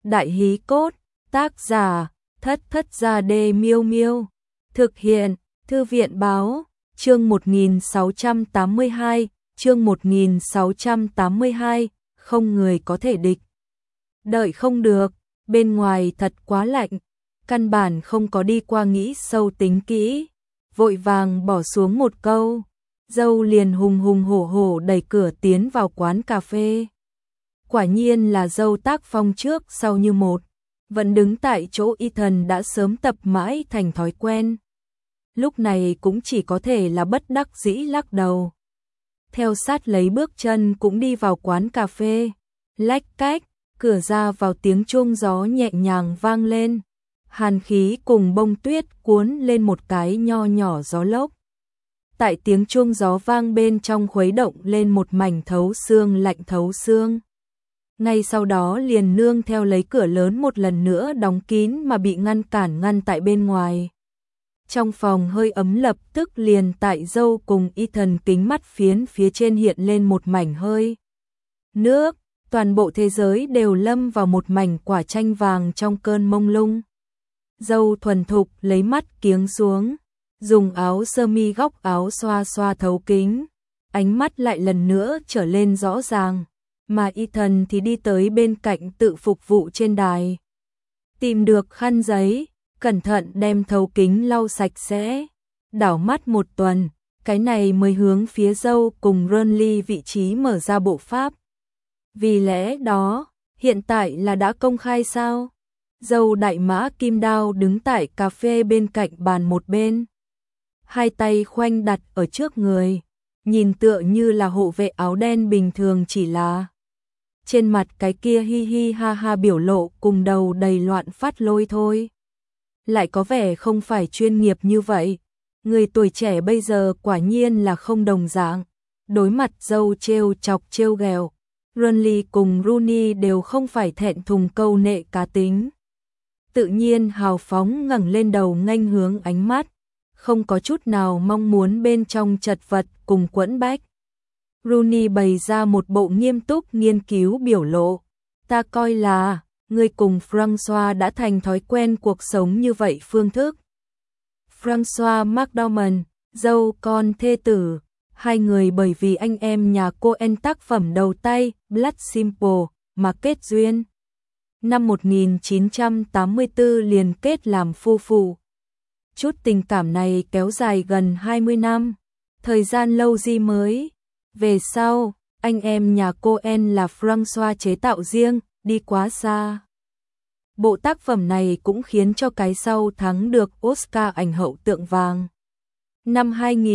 Đại hí cốt, tác giả, Thất Thất Gia Đê Miêu Miêu. Thực hiện, Thư viện báo, chương 1682, chương 1682, không người có thể địch. Đợi không được, bên ngoài thật quá lạnh, căn bản không có đi qua nghĩ sâu tính kỹ, vội vàng bỏ xuống một câu, dâu liền hùng hùng hổ hổ đẩy cửa tiến vào quán cà phê. Quả nhiên là dâu tác phong trước sau như một, vẫn đứng tại chỗ Ethan đã sớm tập mãi thành thói quen. Lúc này cũng chỉ có thể là bất đắc dĩ lắc đầu. Theo sát lấy bước chân cũng đi vào quán cà phê, lách cách, cửa ra vào tiếng chuông gió nhẹ nhàng vang lên. Hàn khí cùng bông tuyết cuốn lên một cái nho nhỏ gió lốc. Tại tiếng chuông gió vang bên trong khuấy động lên một mảnh thấu xương lạnh thấu xương. Ngay sau đó liền nương theo lấy cửa lớn một lần nữa đóng kín mà bị ngăn tại bên ngoài. Trong phòng hơi ấm lập tức liền tại dâu cùng Ethan kính mắt phiến phía trên hiện lên một mảnh hơi nước, toàn bộ thế giới đều lâm vào một mảnh quả chanh vàng trong cơn mông lung. Dâu thuần thục lấy mắt kiếng xuống, dùng áo sơ mi góc áo xoa xoa thấu kính, ánh mắt lại lần nữa trở lên rõ ràng, mà Ethan thì đi tới bên cạnh tự phục vụ trên đài. Tìm được khăn giấy, cẩn thận đem thấu kính lau sạch sẽ, đảo mắt một tuần, cái này mới hướng phía dâu cùng Ronly vị trí mở ra bộ pháp. Vì lẽ đó, hiện tại là đã công khai sao? Dâu đại mã kim đao đứng tại cà phê bên cạnh bàn một bên. Hai tay khoanh đặt ở trước người, nhìn tựa như là hộ vệ áo đen bình thường, chỉ là trên mặt cái kia hi hi ha ha biểu lộ cùng đầu đầy loạn phát lôi thôi. Lại có vẻ không phải chuyên nghiệp như vậy. Người tuổi trẻ bây giờ quả nhiên là không đồng dạng. Đối mặt dâu trêu chọc trêu ghẹo, Ronly cùng Rooney đều không phải thẹn thùng câu nệ cá tính. Tự nhiên hào phóng ngẩng lên đầu nghênh hướng ánh mắt, không có chút nào mong muốn bên trong chật vật cùng quẫn bách. Rooney bày ra một bộ nghiêm túc nghiên cứu biểu lộ. Ta coi là, người cùng François đã thành thói quen cuộc sống như vậy phương thức. François McDormand, dâu con thê tử, hai người bởi vì anh em nhà Coen tác phẩm đầu tay, Blood Simple, mà kết duyên. Năm 1984 liền kết làm phu phụ. Chút tình cảm này kéo dài gần 20 năm, thời gian lâu gì mới. Về sau, anh em nhà Coen là François chế tạo riêng, đi quá xa. Bộ tác phẩm này cũng khiến cho cái sau thắng được Oscar ảnh hậu tượng vàng. Năm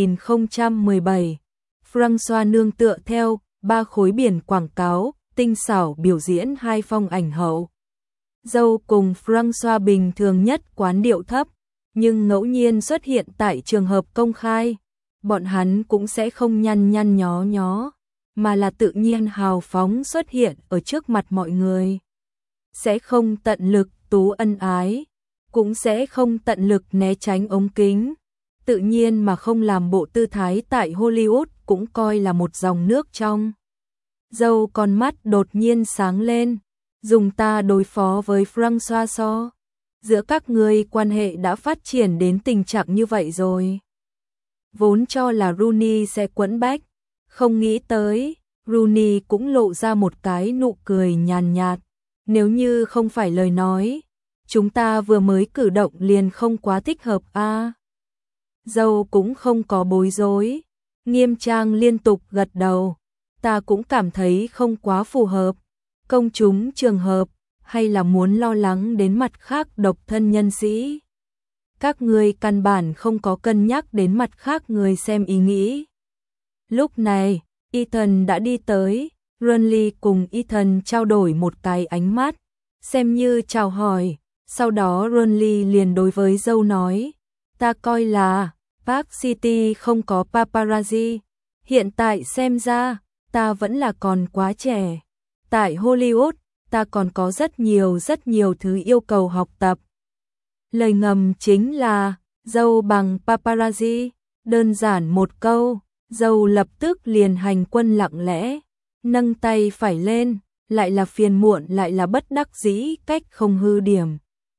2017, François nương tựa theo 3 khối biển quảng cáo, tinh xảo biểu diễn 2 phong ảnh hậu. Dâu cùng François bình thường nhất quán điệu thấp, nhưng ngẫu nhiên xuất hiện tại trường hợp công khai, bọn hắn cũng sẽ không nhăn nhăn nhó nhó, mà là tự nhiên hào phóng xuất hiện ở trước mặt mọi người. Sẽ không tận lực tú ân ái, cũng sẽ không tận lực né tránh ống kính, tự nhiên mà không làm bộ tư thái tại Hollywood cũng coi là một dòng nước trong. Dâu con mắt đột nhiên sáng lên, dùng ta đối phó với François so. Giữa các người quan hệ đã phát triển đến tình trạng như vậy rồi. Vốn cho là Rooney sẽ quẫn bách, không nghĩ tới, Rooney cũng lộ ra một cái nụ cười nhàn nhạt. Nếu như không phải lời nói, chúng ta vừa mới cử động liền không quá thích hợp a. Dâu cũng không có bối rối, nghiêm trang liên tục gật đầu. Ta cũng cảm thấy không quá phù hợp. Công chúng trường hợp, hay là muốn lo lắng đến mặt khác độc thân nhân sĩ. Các người căn bản không có cân nhắc đến mặt khác người xem ý nghĩ. Lúc này, Ethan đã đi tới. Ronly cùng Ethan trao đổi một cái ánh mắt, xem như chào hỏi, sau đó Ronly liền đối với dâu nói, ta coi là Park City không có paparazzi, hiện tại xem ra, ta vẫn là còn quá trẻ. Tại Hollywood, ta còn có rất nhiều thứ yêu cầu học tập. Lời ngầm chính là, dâu bằng paparazzi, đơn giản một câu, dâu lập tức liền hành quân lặng lẽ. Nâng tay phải lên, lại là phiền muộn lại là bất đắc dĩ, cách không hư điểm.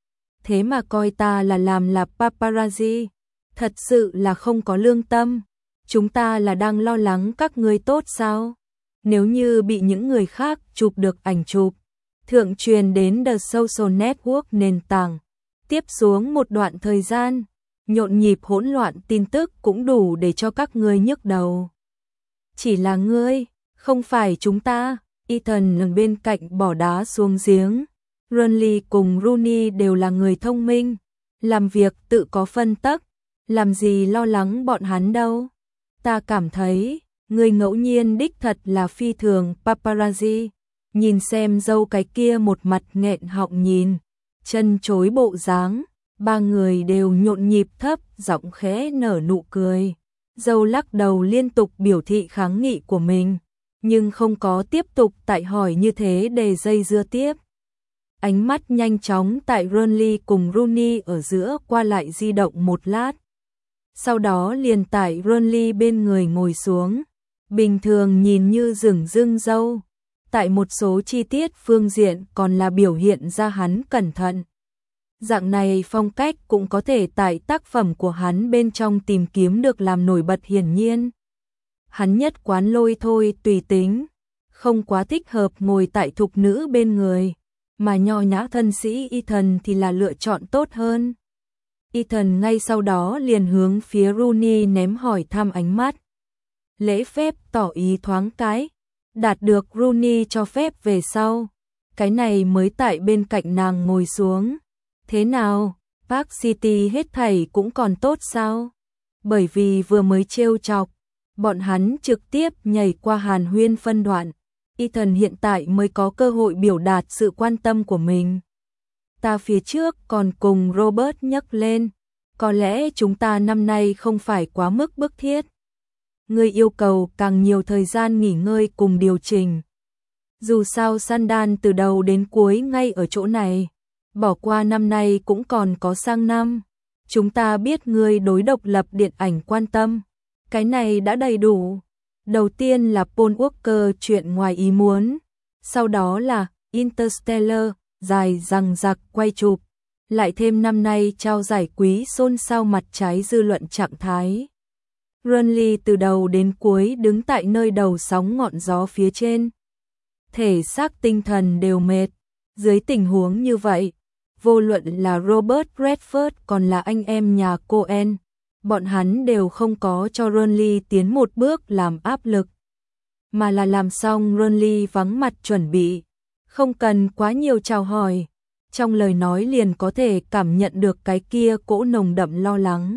Thế mà coi ta là làm là paparazzi, thật sự là không có lương tâm. Chúng ta là đang lo lắng các ngươi tốt sao? Nếu như bị những người khác chụp được ảnh chụp, thượng truyền đến The Social Network nền tảng, tiếp xuống một đoạn thời gian, nhộn nhịp hỗn loạn tin tức cũng đủ để cho các ngươi nhức đầu. Chỉ là ngươi, không phải chúng ta. Ethan ở bên cạnh bỏ đá xuống giếng. Renly cùng Rooney đều là người thông minh, làm việc tự có phân tắc, làm gì lo lắng bọn hắn đâu. Ta cảm thấy, người ngẫu nhiên đích thật là phi thường paparazzi. Nhìn xem dâu cái kia một mặt nghẹn họng nhìn, chân chối bộ dáng, ba người đều nhộn nhịp thấp, giọng khẽ nở nụ cười. Dâu lắc đầu liên tục biểu thị kháng nghị của mình, nhưng không có tiếp tục tại hỏi như thế để dây dưa tiếp. Ánh mắt nhanh chóng tại Renly cùng Rooney ở giữa qua lại di động một lát. Sau đó liền tại Renly bên người ngồi xuống, bình thường nhìn như dửng dưng dâu. Tại một số chi tiết phương diện còn là biểu hiện ra hắn cẩn thận. Dạng này phong cách cũng có thể tại tác phẩm của hắn bên trong tìm kiếm được làm nổi bật hiển nhiên. Hắn nhất quán lôi thôi tùy tính, không quá thích hợp ngồi tại thục nữ bên người, mà nho nhã thân sĩ Ethan thì là lựa chọn tốt hơn. Ethan ngay sau đó liền hướng phía Rooney ném hỏi thăm ánh mắt. Lễ phép tỏ ý thoáng cái, đạt được Rooney cho phép về sau. Cái này mới tại bên cạnh nàng ngồi xuống. Thế nào, Park City hết thảy cũng còn tốt sao? Bởi vì vừa mới trêu chọc, bọn hắn trực tiếp nhảy qua hàn huyên phân đoạn. Ethan hiện tại mới có cơ hội biểu đạt sự quan tâm của mình. Ta phía trước còn cùng Robert nhắc lên, có lẽ chúng ta năm nay không phải quá mức bức thiết. Ngươi yêu cầu càng nhiều thời gian nghỉ ngơi cùng điều chỉnh. Dù sao Sandan từ đầu đến cuối ngay ở chỗ này, bỏ qua năm nay cũng còn có sang năm. Chúng ta biết ngươi đối độc lập điện ảnh quan tâm, cái này đã đầy đủ. Đầu tiên là Paul Walker chuyện ngoài ý muốn, sau đó là Interstellar, dài dằng dặc quay chụp, lại thêm năm nay trao giải quý xôn xao mặt trái dư luận trạng thái. Renly từ đầu đến cuối đứng tại nơi đầu sóng ngọn gió phía trên. Thể xác tinh thần đều mệt. Dưới tình huống như vậy, vô luận là Robert Redford còn là anh em nhà Coen, bọn hắn đều không có cho Renly tiến một bước làm áp lực, mà là làm xong Renly vắng mặt chuẩn bị, không cần quá nhiều chào hỏi, trong lời nói liền có thể cảm nhận được cái kia cỗ nồng đậm lo lắng.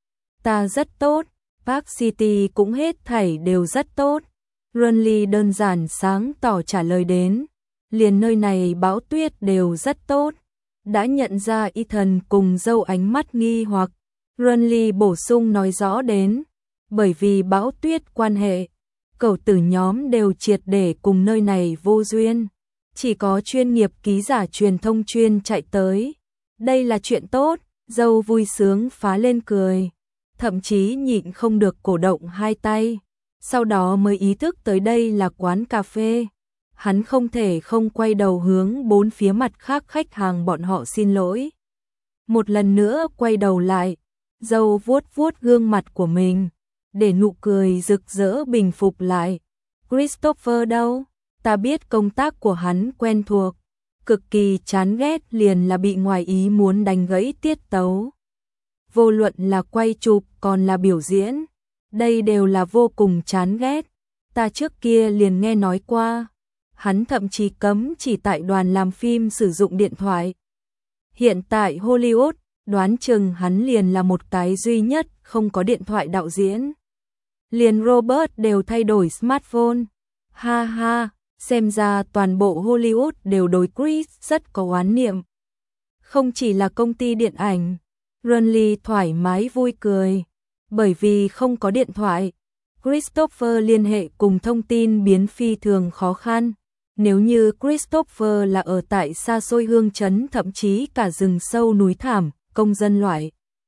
Ta rất tốt, Park City cũng hết thảy đều rất tốt. Renly đơn giản sáng tỏ trả lời đến, liền nơi này bão tuyết đều rất tốt. Đã nhận ra Ethan cùng dâu ánh mắt nghi hoặc, Renly bổ sung nói rõ đến, bởi vì bão tuyết quan hệ, cẩu tử nhóm đều triệt để cùng nơi này vô duyên, chỉ có chuyên nghiệp ký giả truyền thông chuyên chạy tới. Đây là chuyện tốt, dâu vui sướng phá lên cười, thậm chí nhịn không được cổ động hai tay, sau đó mới ý thức tới đây là quán cà phê. Hắn không thể không quay đầu hướng bốn phía mặt khác khách hàng bọn họ xin lỗi. Một lần nữa quay đầu lại, dâu vuốt vuốt gương mặt của mình, để nụ cười rực rỡ bình phục lại. Christopher đâu? Ta biết công tác của hắn quen thuộc, cực kỳ chán ghét liền là bị ngoài ý muốn đánh gãy tiết tấu. Vô luận là quay chụp còn là biểu diễn, đây đều là vô cùng chán ghét. Ta trước kia liền nghe nói qua, hắn thậm chí cấm chỉ tại đoàn làm phim sử dụng điện thoại. Hiện tại Hollywood, đoán chừng hắn liền là một cái duy nhất không có điện thoại đạo diễn. Liền Robert đều thay đổi smartphone. Ha ha, xem ra toàn bộ Hollywood đều đối Chris rất có oán niệm. Không chỉ là công ty điện ảnh, Renly thoải mái vui cười, bởi vì không có điện thoại, Christopher liên hệ cùng thông tin biến phi thường khó khăn. Nếu như Christopher là ở tại xa xôi hương trấn thậm chí cả rừng sâu núi thảm, công dân loại,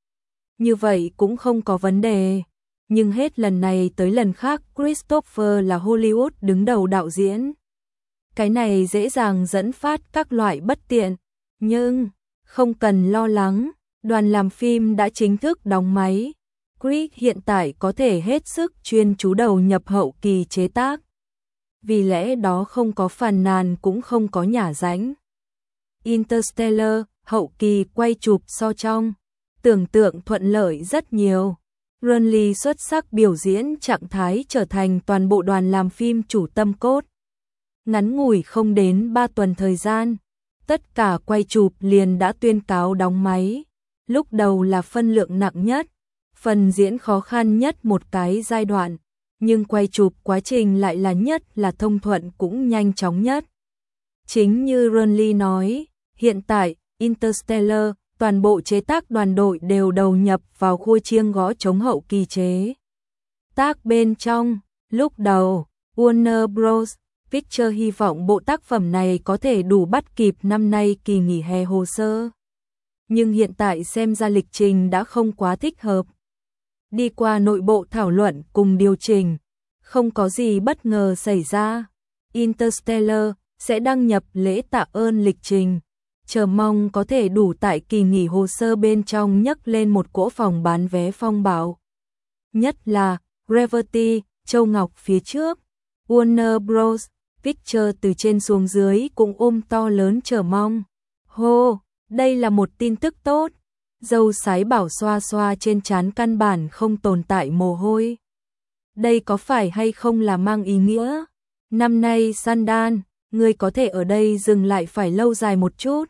như vậy cũng không có vấn đề. Nhưng hết lần này tới lần khác Christopher là Hollywood đứng đầu đạo diễn. Cái này dễ dàng dẫn phát các loại bất tiện, nhưng không cần lo lắng, đoàn làm phim đã chính thức đóng máy. Creed hiện tại có thể hết sức chuyên chú đầu nhập hậu kỳ chế tác. Vì lẽ đó không có phàn nàn cũng không có nhả rãnh. Interstellar, hậu kỳ quay chụp so trong tưởng tượng thuận lợi rất nhiều. Ronly xuất sắc biểu diễn trạng thái trở thành toàn bộ đoàn làm phim chủ tâm cốt. Ngắn ngủi không đến 3 tuần thời gian, tất cả quay chụp liền đã tuyên cáo đóng máy. Lúc đầu là phân lượng nặng nhất, phần diễn khó khăn nhất một cái giai đoạn, nhưng quay chụp quá trình lại là thông thuận cũng nhanh chóng nhất. Chính như Ronly nói, hiện tại, Interstellar, toàn bộ chế tác đoàn đội đều đầu nhập vào khui chiêng gõ trống hậu kỳ chế tác bên trong. Lúc đầu, Warner Bros. Pictures hy vọng bộ tác phẩm này có thể đủ bắt kịp năm nay kỳ nghỉ hè hồ sơ. Nhưng hiện tại xem ra lịch trình đã không quá thích hợp. Đi qua nội bộ thảo luận cùng điều chỉnh, không có gì bất ngờ xảy ra. Interstellar sẽ đăng nhập lễ tạ ơn lịch trình, chờ mong có thể đủ tại kỳ nghỉ hồ sơ bên trong nhấc lên một cỗ phòng bán vé phong bạo. Nhất là Gravity, Châu Ngọc phía trước, Warner Bros. Pictures từ trên xuống dưới cũng ôm to lớn chờ mong. Hô, đây là một tin tức tốt. Dâu sái bảo xoa xoa trên trán căn bản không tồn tại mồ hôi. Đây có phải hay không là mang ý nghĩa? Năm nay Sundance, ngươi có thể ở đây dừng lại phải lâu dài một chút.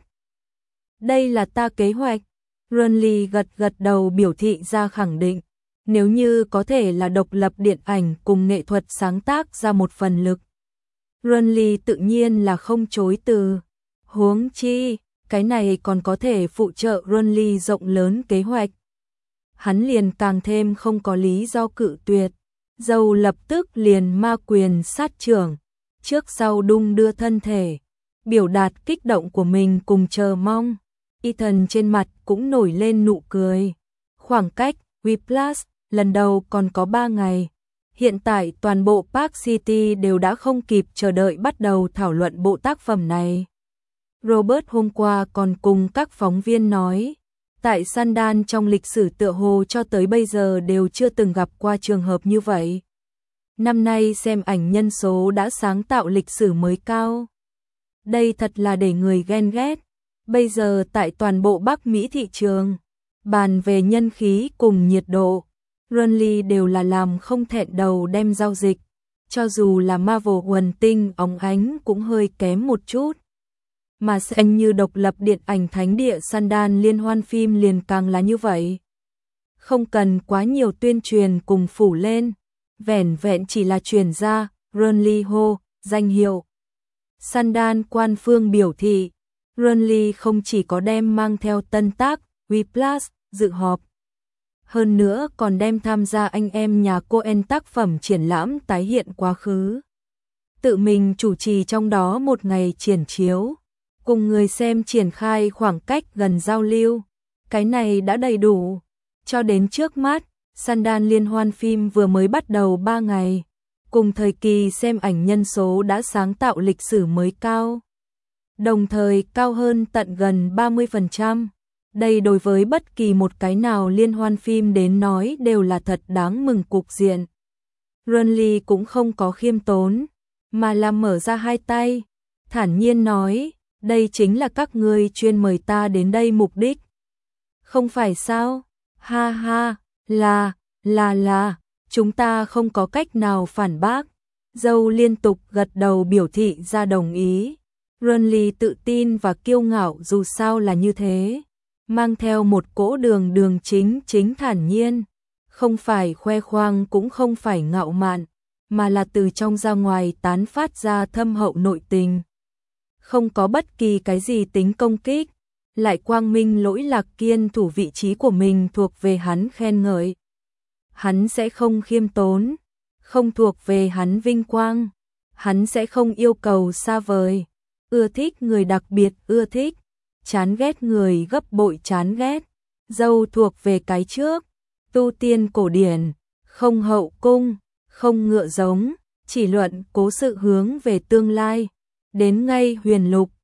Đây là ta kế hoạch. Ronly gật đầu biểu thị ra khẳng định. Nếu như có thể là độc lập điện ảnh cùng nghệ thuật sáng tác ra một phần lực, Ronly tự nhiên là không chối từ. Huống chi, cái này còn có thể phụ trợ Ronly rộng lớn kế hoạch. Hắn liền càng thêm không có lý do cự tuyệt. Dâu lập tức liền ma quyền sát trưởng, trước sau đung đưa thân thể, biểu đạt kích động của mình cùng chờ mong. Ethan trên mặt cũng nổi lên nụ cười. Khoảng cách Whiplash lần đầu còn có 3 ngày. Hiện tại toàn bộ Park City đều đã không kịp chờ đợi bắt đầu thảo luận bộ tác phẩm này. Robert hôm qua còn cùng các phóng viên nói, tại Sundance trong lịch sử tựa hồ cho tới bây giờ đều chưa từng gặp qua trường hợp như vậy. Năm nay xem ảnh nhân số đã sáng tạo lịch sử mới cao. Đây thật là để người ghen ghét. Bây giờ tại toàn bộ Bắc Mỹ thị trường, bàn về nhân khí cùng nhiệt độ, Ronly đều là làm không thẹn đầu đem giao dịch. Cho dù là Marvel Quần Tinh óng ánh cũng hơi kém một chút. Mà xem như độc lập điện ảnh thánh địa Sundance liên hoan phim liền càng là như vậy. Không cần quá nhiều tuyên truyền cùng phủ lên, vẻn vẹn chỉ là truyền ra, Ronly hô, danh hiệu. Sundance quan phương biểu thị, Ronly không chỉ có đem mang theo tân tác, Whiplash, dự họp. Hơn nữa còn đem tham gia anh em nhà Coen tác phẩm triển lãm tái hiện quá khứ. Tự mình chủ trì trong đó một ngày triển chiếu, cùng người xem triển khai khoảng cách gần giao lưu. Cái này đã đầy đủ. Cho đến trước mắt, Sundance liên hoan phim vừa mới bắt đầu 3 ngày. Cùng thời kỳ xem ảnh nhân số đã sáng tạo lịch sử mới cao. Đồng thời cao hơn tận gần 30%. Đây đối với bất kỳ một cái nào liên hoan phim đến nói đều là thật đáng mừng cục diện. Ronly cũng không có khiêm tốn, mà là mở ra hai tay, thản nhiên nói, đây chính là các ngươi chuyên mời ta đến đây mục đích. Không phải sao? Ha ha, là, chúng ta không có cách nào phản bác. Dâu liên tục gật đầu biểu thị ra đồng ý. Ronly tự tin và kiêu ngạo dù sao là như thế. Mang theo một cỗ đường chính thản nhiên. Không phải khoe khoang cũng không phải ngạo mạn, mà là từ trong ra ngoài tán phát ra thâm hậu nội tình. Không có bất kỳ cái gì tính công kích, lại quang minh lỗi lạc kiên thủ vị trí của mình thuộc về hắn khen ngợi. Hắn sẽ không khiêm tốn, không thuộc về hắn vinh quang, hắn sẽ không yêu cầu xa vời, ưa thích người đặc biệt ưa thích, chán ghét người gấp bội chán ghét. Dâu thuộc về cái trước, tu tiên cổ điển, không hậu cung, không ngựa giống, chỉ luận cố sự hướng về tương lai. đến ngay huyền lục,